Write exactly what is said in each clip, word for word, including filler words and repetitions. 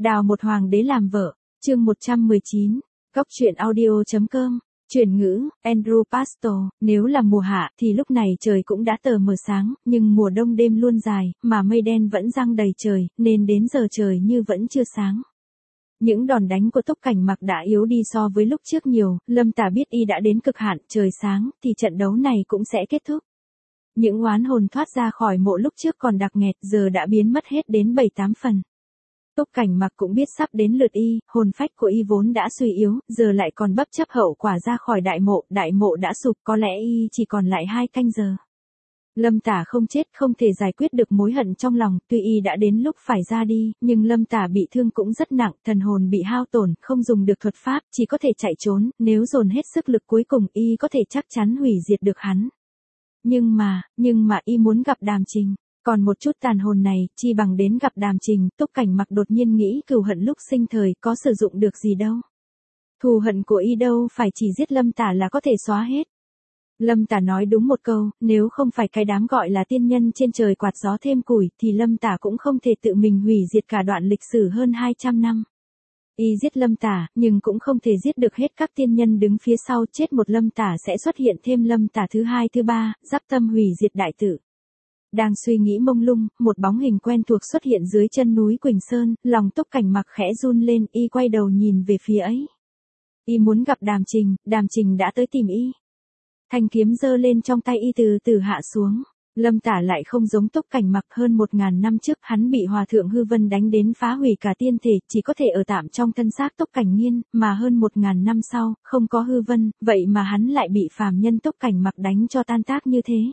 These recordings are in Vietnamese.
Đào một hoàng đế làm vợ, chương một trăm mười chín, Góc truyện audio chấm com, chuyển ngữ, Andrew Pastor, nếu là mùa hạ thì lúc này trời cũng đã tờ mờ sáng, nhưng mùa đông đêm luôn dài, mà mây đen vẫn giăng đầy trời, nên đến giờ trời như vẫn chưa sáng. Những đòn đánh của Túc Cảnh Mặc đã yếu đi so với lúc trước nhiều, Lâm Tả biết y đã đến cực hạn, trời sáng, thì trận đấu này cũng sẽ kết thúc. Những oán hồn thoát ra khỏi mộ lúc trước còn đặc nghẹt, giờ đã biến mất hết đến bảy tám phần. Túc Cảnh Mặc cũng biết sắp đến lượt y, hồn phách của y vốn đã suy yếu, giờ lại còn bất chấp hậu quả ra khỏi đại mộ, đại mộ đã sụp, có lẽ y chỉ còn lại hai canh giờ. Lâm Tả không chết, không thể giải quyết được mối hận trong lòng, tuy y đã đến lúc phải ra đi, nhưng Lâm Tả bị thương cũng rất nặng, thần hồn bị hao tổn, không dùng được thuật pháp, chỉ có thể chạy trốn, nếu dồn hết sức lực cuối cùng y có thể chắc chắn hủy diệt được hắn. Nhưng mà, nhưng mà y muốn gặp Đàm Trình. Còn một chút tàn hồn này, chi bằng đến gặp Đàm Trình. Túc Cảnh Mặc đột nhiên nghĩ cừu hận lúc sinh thời có sử dụng được gì đâu. Thù hận của y đâu phải chỉ giết Lâm Tả là có thể xóa hết. Lâm Tả nói đúng một câu, nếu không phải cái đám gọi là tiên nhân trên trời quạt gió thêm củi, thì Lâm Tả cũng không thể tự mình hủy diệt cả đoạn lịch sử hơn hai trăm năm. Y giết Lâm Tả, nhưng cũng không thể giết được hết các tiên nhân đứng phía sau, chết một Lâm Tả sẽ xuất hiện thêm Lâm Tả thứ hai thứ ba, giáp tâm hủy diệt đại tự. Đang suy nghĩ mông lung, một bóng hình quen thuộc xuất hiện dưới chân núi Quỳnh Sơn, lòng Túc Cảnh Mặc khẽ run lên, y quay đầu nhìn về phía ấy. Y muốn gặp Đàm Trình, Đàm Trình đã tới tìm y. Thanh kiếm giơ lên trong tay y từ từ hạ xuống. Lâm Tả lại không giống Túc Cảnh Mặc, hơn một ngàn năm trước hắn bị Hòa thượng Hư Vân đánh đến phá hủy cả tiên thể, chỉ có thể ở tạm trong thân xác Túc Cảnh Nghiên, mà hơn một ngàn năm sau, không có Hư Vân, vậy mà hắn lại bị phàm nhân Túc Cảnh Mặc đánh cho tan tác như thế.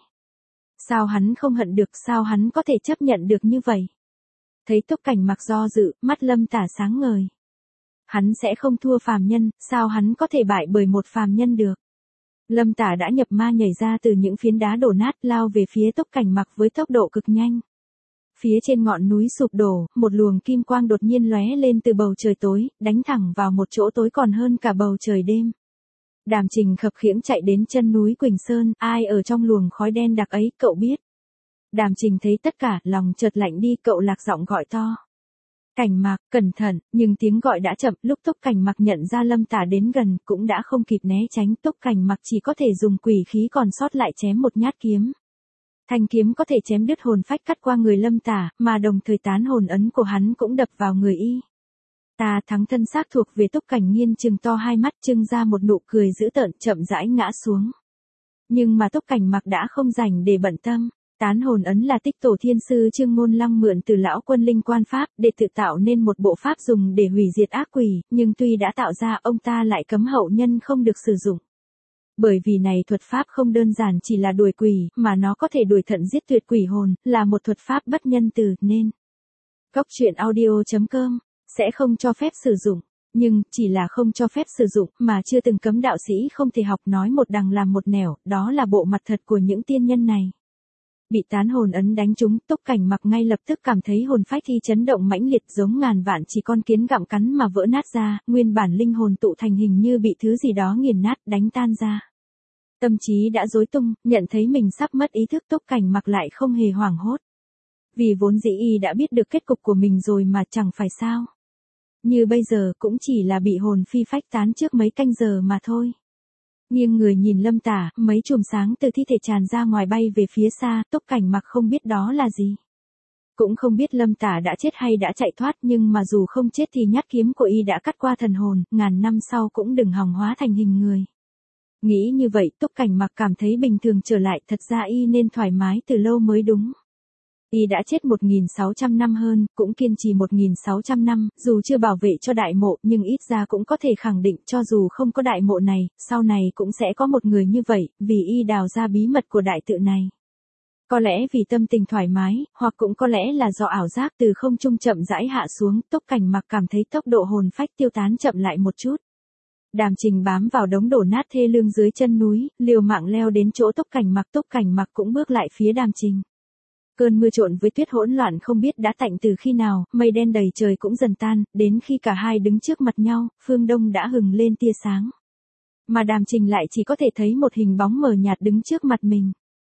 Sao hắn không hận được, sao hắn có thể chấp nhận được như vậy? Thấy Túc Cảnh Mặc do dự, mắt Lâm Tả sáng ngời. Hắn sẽ không thua phàm nhân, sao hắn có thể bại bởi một phàm nhân được? Lâm Tả đã nhập ma nhảy ra từ những phiến đá đổ nát, lao về phía Túc Cảnh Mặc với tốc độ cực nhanh. Phía trên ngọn núi sụp đổ, một luồng kim quang đột nhiên lóe lên từ bầu trời tối, đánh thẳng vào một chỗ tối còn hơn cả bầu trời đêm. Đàm Trình khập khiễng chạy đến chân núi Quỳnh Sơn, ai ở trong luồng khói đen đặc ấy, cậu biết. Đàm Trình thấy tất cả, lòng chợt lạnh đi, cậu lạc giọng gọi to. Cảnh Mặc, cẩn thận, nhưng tiếng gọi đã chậm, lúc Túc Cảnh Mặc nhận ra Lâm Tả đến gần, cũng đã không kịp né tránh, Túc Cảnh Mặc chỉ có thể dùng quỷ khí còn sót lại chém một nhát kiếm. Thanh kiếm có thể chém đứt hồn phách cắt qua người Lâm Tả, mà đồng thời tán hồn ấn của hắn cũng đập vào người y. Ta thắng thân xác thuộc về Túc Cảnh Nghiên trừng to hai mắt, trưng ra một nụ cười dữ tợn, chậm rãi ngã xuống. Nhưng mà Túc Cảnh Mặc đã không rảnh để bận tâm. Tán hồn ấn là tích tổ thiên sư Trương Ngôn Lăng mượn từ lão quân linh quan pháp để tự tạo nên một bộ pháp dùng để hủy diệt ác quỷ, nhưng tuy đã tạo ra, ông ta lại cấm hậu nhân không được sử dụng. Bởi vì này thuật pháp không đơn giản chỉ là đuổi quỷ, mà nó có thể đuổi thận giết tuyệt quỷ hồn, là một thuật pháp bất nhân từ, nên Góc truyện audio chấm com sẽ không cho phép sử dụng. Nhưng, chỉ là không cho phép sử dụng, mà chưa từng cấm đạo sĩ không thể học, nói một đằng làm một nẻo, đó là bộ mặt thật của những tiên nhân này. Bị tán hồn ấn đánh trúng, Túc Cảnh Mặc ngay lập tức cảm thấy hồn phách y chấn động mãnh liệt, giống ngàn vạn chỉ con kiến gặm cắn mà vỡ nát ra, nguyên bản linh hồn tụ thành hình như bị thứ gì đó nghiền nát, đánh tan ra. Tâm trí đã rối tung, nhận thấy mình sắp mất ý thức, Túc Cảnh Mặc lại không hề hoảng hốt. Vì vốn dĩ y đã biết được kết cục của mình rồi mà, chẳng phải sao. Như bây giờ cũng chỉ là bị hồn phi phách tán trước mấy canh giờ mà thôi. Nghiêng người nhìn Lâm Tả, mấy chùm sáng từ thi thể tràn ra ngoài bay về phía xa, Túc Cảnh Mặc không biết đó là gì. Cũng không biết Lâm Tả đã chết hay đã chạy thoát, nhưng mà dù không chết thì nhát kiếm của y đã cắt qua thần hồn, ngàn năm sau cũng đừng hòng hóa thành hình người. Nghĩ như vậy, Túc Cảnh Mặc cảm thấy bình thường trở lại, thật ra y nên thoải mái từ lâu mới đúng. Y đã chết một nghìn sáu trăm năm hơn, cũng kiên trì một nghìn sáu trăm năm, dù chưa bảo vệ cho đại mộ, nhưng ít ra cũng có thể khẳng định, cho dù không có đại mộ này, sau này cũng sẽ có một người như vậy, vì y đào ra bí mật của đại tự này. Có lẽ vì tâm tình thoải mái, hoặc cũng có lẽ là do ảo giác từ không trung chậm rãi hạ xuống, Túc Cảnh Mặc cảm thấy tốc độ hồn phách tiêu tán chậm lại một chút. Đàm Trình bám vào đống đổ nát thê lương dưới chân núi, liều mạng leo đến chỗ Túc Cảnh Mặc, Túc Cảnh Mặc cũng bước lại phía Đàm Trình. Cơn mưa trộn với tuyết hỗn loạn không biết đã tạnh từ khi nào, mây đen đầy trời cũng dần tan, đến khi cả hai đứng trước mặt nhau, phương đông đã hừng lên tia sáng. Mà Đàm Trình lại chỉ có thể thấy một hình bóng mờ nhạt đứng trước mặt mình.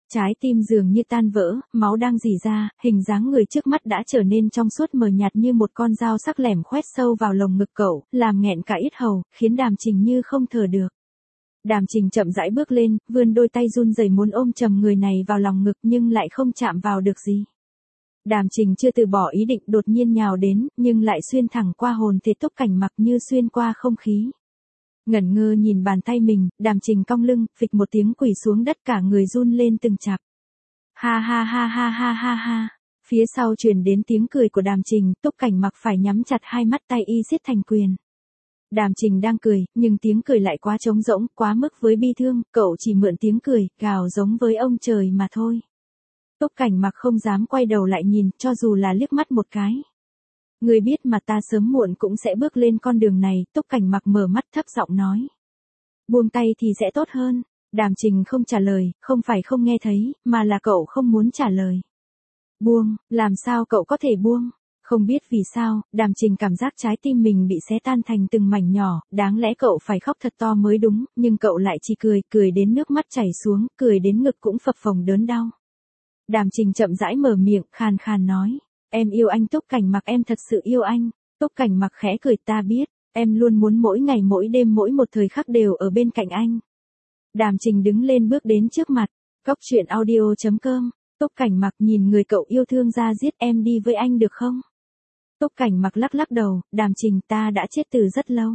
Trái tim dường như tan vỡ, máu đang rỉ ra, hình dáng người trước mắt đã trở nên trong suốt mờ nhạt như một con dao sắc lẻm khoét sâu vào lồng ngực cậu, làm nghẹn cả yết hầu, khiến Đàm Trình như không thở được. Đàm Trình chậm rãi bước lên, vươn đôi tay run rẩy muốn ôm chầm người này vào lòng ngực nhưng lại không chạm vào được gì. Đàm Trình chưa từ bỏ ý định đột nhiên nhào đến, nhưng lại xuyên thẳng qua hồn thể Túc Cảnh Mặc như xuyên qua không khí. Ngẩn ngơ nhìn bàn tay mình, Đàm Trình cong lưng, phịch một tiếng quỳ xuống đất cả người run lên từng chặp. Ha ha ha ha ha ha ha. Phía sau truyền đến tiếng cười của Đàm Trình, Túc Cảnh Mặc phải nhắm chặt hai mắt tay y siết thành quyền. Đàm Trình đang cười, nhưng tiếng cười lại quá trống rỗng, quá mức với bi thương, cậu chỉ mượn tiếng cười, gào giống với ông trời mà thôi. Túc Cảnh Mặc không dám quay đầu lại nhìn, cho dù là liếc mắt một cái. Ngươi biết mà ta sớm muộn cũng sẽ bước lên con đường này, Túc Cảnh Mặc mở mắt thấp giọng nói. Buông tay thì sẽ tốt hơn. Đàm Trình không trả lời, không phải không nghe thấy, mà là cậu không muốn trả lời. Buông, làm sao cậu có thể buông? Không biết vì sao, Đàm Trình cảm giác trái tim mình bị xé tan thành từng mảnh nhỏ, đáng lẽ cậu phải khóc thật to mới đúng, nhưng cậu lại chỉ cười, cười đến nước mắt chảy xuống, cười đến ngực cũng phập phồng đớn đau. Đàm Trình chậm rãi mở miệng, khàn khàn nói. Em yêu anh Túc Cảnh Mặc, em thật sự yêu anh. Túc Cảnh Mặc khẽ cười, ta biết, em luôn muốn mỗi ngày mỗi đêm mỗi một thời khắc đều ở bên cạnh anh. Đàm Trình đứng lên bước đến trước mặt. Cóc truyện audio chấm com. Túc Cảnh Mặc nhìn người cậu yêu thương ra giết, em đi với anh được không? Túc Cảnh Mặc lắc lắc đầu, Đàm Trình, ta đã chết từ rất lâu.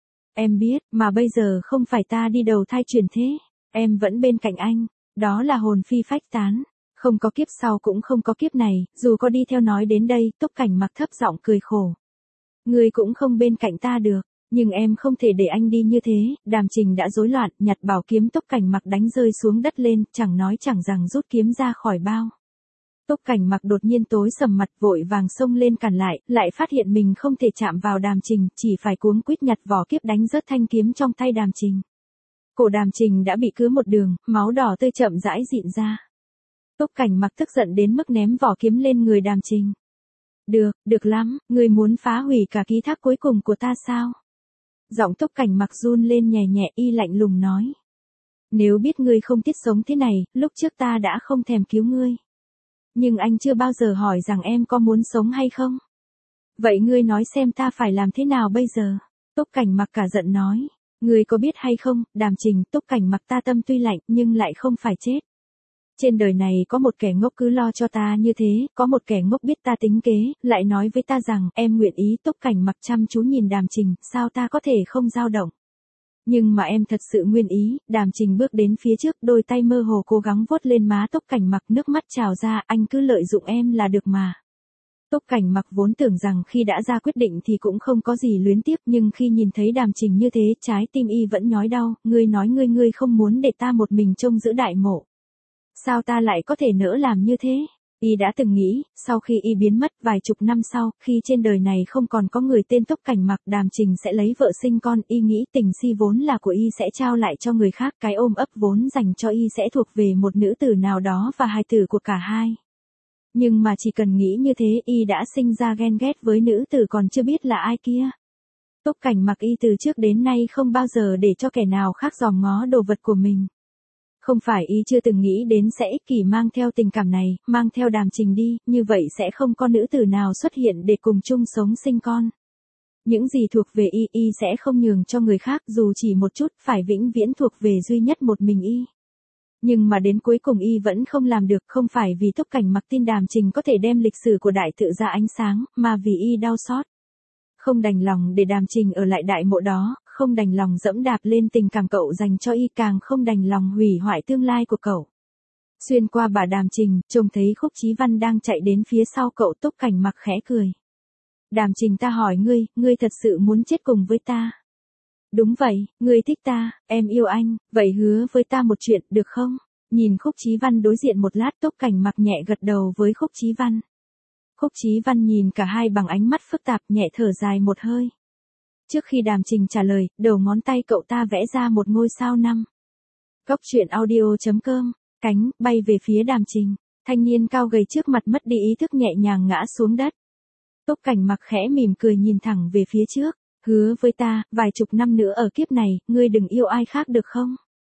Em biết, mà bây giờ không phải ta đi đầu thai chuyển thế. Em vẫn bên cạnh anh. Đó là hồn phi phách tán. Không có kiếp sau cũng không có kiếp này, dù có đi theo nói đến đây, Túc Cảnh Mặc thấp giọng cười khổ. Người cũng không bên cạnh ta được, nhưng em không thể để anh đi như thế. Đàm Trình đã rối loạn, nhặt bảo kiếm Túc Cảnh Mặc đánh rơi xuống đất lên, chẳng nói chẳng rằng rút kiếm ra khỏi bao. Túc Cảnh Mặc đột nhiên tối sầm mặt, vội vàng xông lên cản lại, lại phát hiện mình không thể chạm vào Đàm Trình, chỉ phải cuống quýt nhặt vỏ kiếp đánh rớt thanh kiếm trong tay Đàm Trình. Cổ Đàm Trình đã bị cứa một đường, máu đỏ tươi chậm rãi dịn ra. Túc Cảnh Mặc tức giận đến mức ném vỏ kiếm lên người Đàm Trình. Được, được lắm, ngươi muốn phá hủy cả ký thác cuối cùng của ta sao? Giọng Túc Cảnh Mặc run lên nhẹ nhẹ, y lạnh lùng nói. Nếu biết ngươi không tiết sống thế này, lúc trước ta đã không thèm cứu ngươi. Nhưng anh chưa bao giờ hỏi rằng em có muốn sống hay không? Vậy ngươi nói xem ta phải làm thế nào bây giờ? Túc Cảnh Mặc cả giận nói. Ngươi có biết hay không, Đàm Trình, Túc Cảnh Mặc, ta tâm tuy lạnh nhưng lại không phải chết. Trên đời này có một kẻ ngốc cứ lo cho ta như thế, có một kẻ ngốc biết ta tính kế, lại nói với ta rằng em nguyện ý. Túc Cảnh Mặc chăm chú nhìn Đàm Trình, sao ta có thể không dao động. Nhưng mà em thật sự nguyên ý. Đàm Trình bước đến phía trước, đôi tay mơ hồ cố gắng vuốt lên má Túc Cảnh Mặc, nước mắt trào ra, anh cứ lợi dụng em là được mà. Túc Cảnh Mặc vốn tưởng rằng khi đã ra quyết định thì cũng không có gì luyến tiếc, nhưng khi nhìn thấy Đàm Trình như thế, trái tim y vẫn nhói đau. Ngươi nói ngươi ngươi không muốn để ta một mình trông giữ đại mộ. Sao ta lại có thể nỡ làm như thế? Y đã từng nghĩ, sau khi y biến mất vài chục năm sau, khi trên đời này không còn có người tên Túc Cảnh Mặc, Đàm Trình sẽ lấy vợ sinh con, y nghĩ tình si vốn là của y sẽ trao lại cho người khác, cái ôm ấp vốn dành cho y sẽ thuộc về một nữ tử nào đó và hài tử của cả hai. Nhưng mà chỉ cần nghĩ như thế, y đã sinh ra ghen ghét với nữ tử còn chưa biết là ai kia. Túc Cảnh Mặc y từ trước đến nay không bao giờ để cho kẻ nào khác dòm ngó đồ vật của mình. Không phải y chưa từng nghĩ đến sẽ ích kỷ mang theo tình cảm này, mang theo Đàm Trình đi, như vậy sẽ không có nữ tử nào xuất hiện để cùng chung sống sinh con. Những gì thuộc về y, y sẽ không nhường cho người khác dù chỉ một chút, phải vĩnh viễn thuộc về duy nhất một mình y. Nhưng mà đến cuối cùng y vẫn không làm được, không phải vì Túc Cảnh Mặc tin Đàm Trình có thể đem lịch sử của đại tự ra ánh sáng, mà vì y đau xót. Không đành lòng để Đàm Trình ở lại đại mộ đó, không đành lòng dẫm đạp lên tình cảm cậu dành cho y, càng không đành lòng hủy hoại tương lai của cậu. Xuyên qua bà Đàm Trình, trông thấy Khúc Chí Văn đang chạy đến phía sau cậu. Túc Cảnh Mặc khẽ cười. Đàm Trình, ta hỏi ngươi, ngươi thật sự muốn chết cùng với ta? Đúng vậy, ngươi thích ta, em yêu anh, vậy hứa với ta một chuyện, được không? Nhìn Khúc Chí Văn đối diện một lát, Túc Cảnh Mặc nhẹ gật đầu với Khúc Chí Văn. Khúc Chí Văn nhìn cả hai bằng ánh mắt phức tạp, nhẹ thở dài một hơi. Trước khi Đàm Trình trả lời, đầu ngón tay cậu ta vẽ ra một ngôi sao năm. Cóc truyện audio chấm com, cánh, bay về phía Đàm Trình. Thanh niên cao gầy trước mặt mất đi ý thức nhẹ nhàng ngã xuống đất. Túc Cảnh Mặc khẽ mỉm cười nhìn thẳng về phía trước. Hứa với ta, vài chục năm nữa ở kiếp này, ngươi đừng yêu ai khác được không?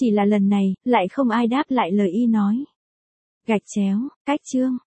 Chỉ là lần này, lại không ai đáp lại lời y nói. Gạch chéo, cách chương.